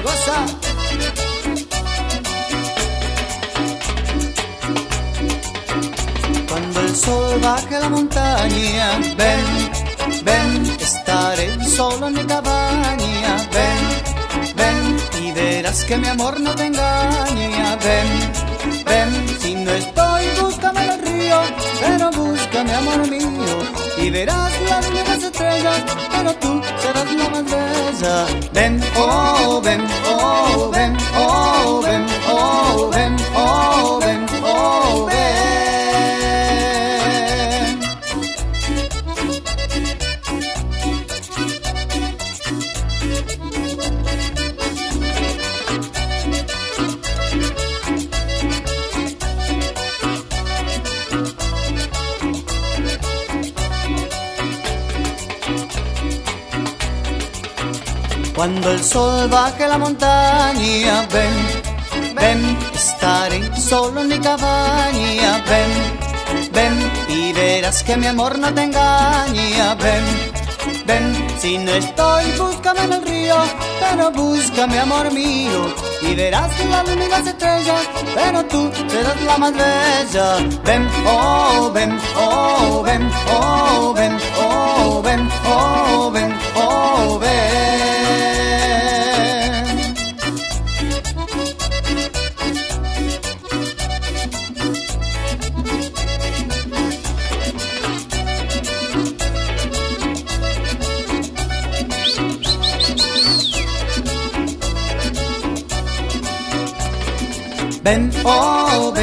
goza. Cuando el sol baje la montaña, ven, ven, estaré solo en mi cabaña. Ven, ven, y verás que mi amor no te engaña. Ven, ven, si no estoy, búscame en el río, pero búscame, amor mío, y verás las mismas estrellas, pero tú serás la más bella. Ven, oh, ven, oh, ven, oh, ven, oh, ven, oh, ven, oh, ven. Cuando el sol baje la montaña, ven, ven, estaré solo en mi cabaña. Ven, ven, y verás que mi amor no te engaña. Ven, ven, si no estoy, búscame en el río, pero búscame, amor mío, y verás las mismas estrellas, pero tú serás la más bella. Ven, oh, ven, oh, ven, oh, ven, oh, ven, oh, ven, oh, ven. Ven, oh,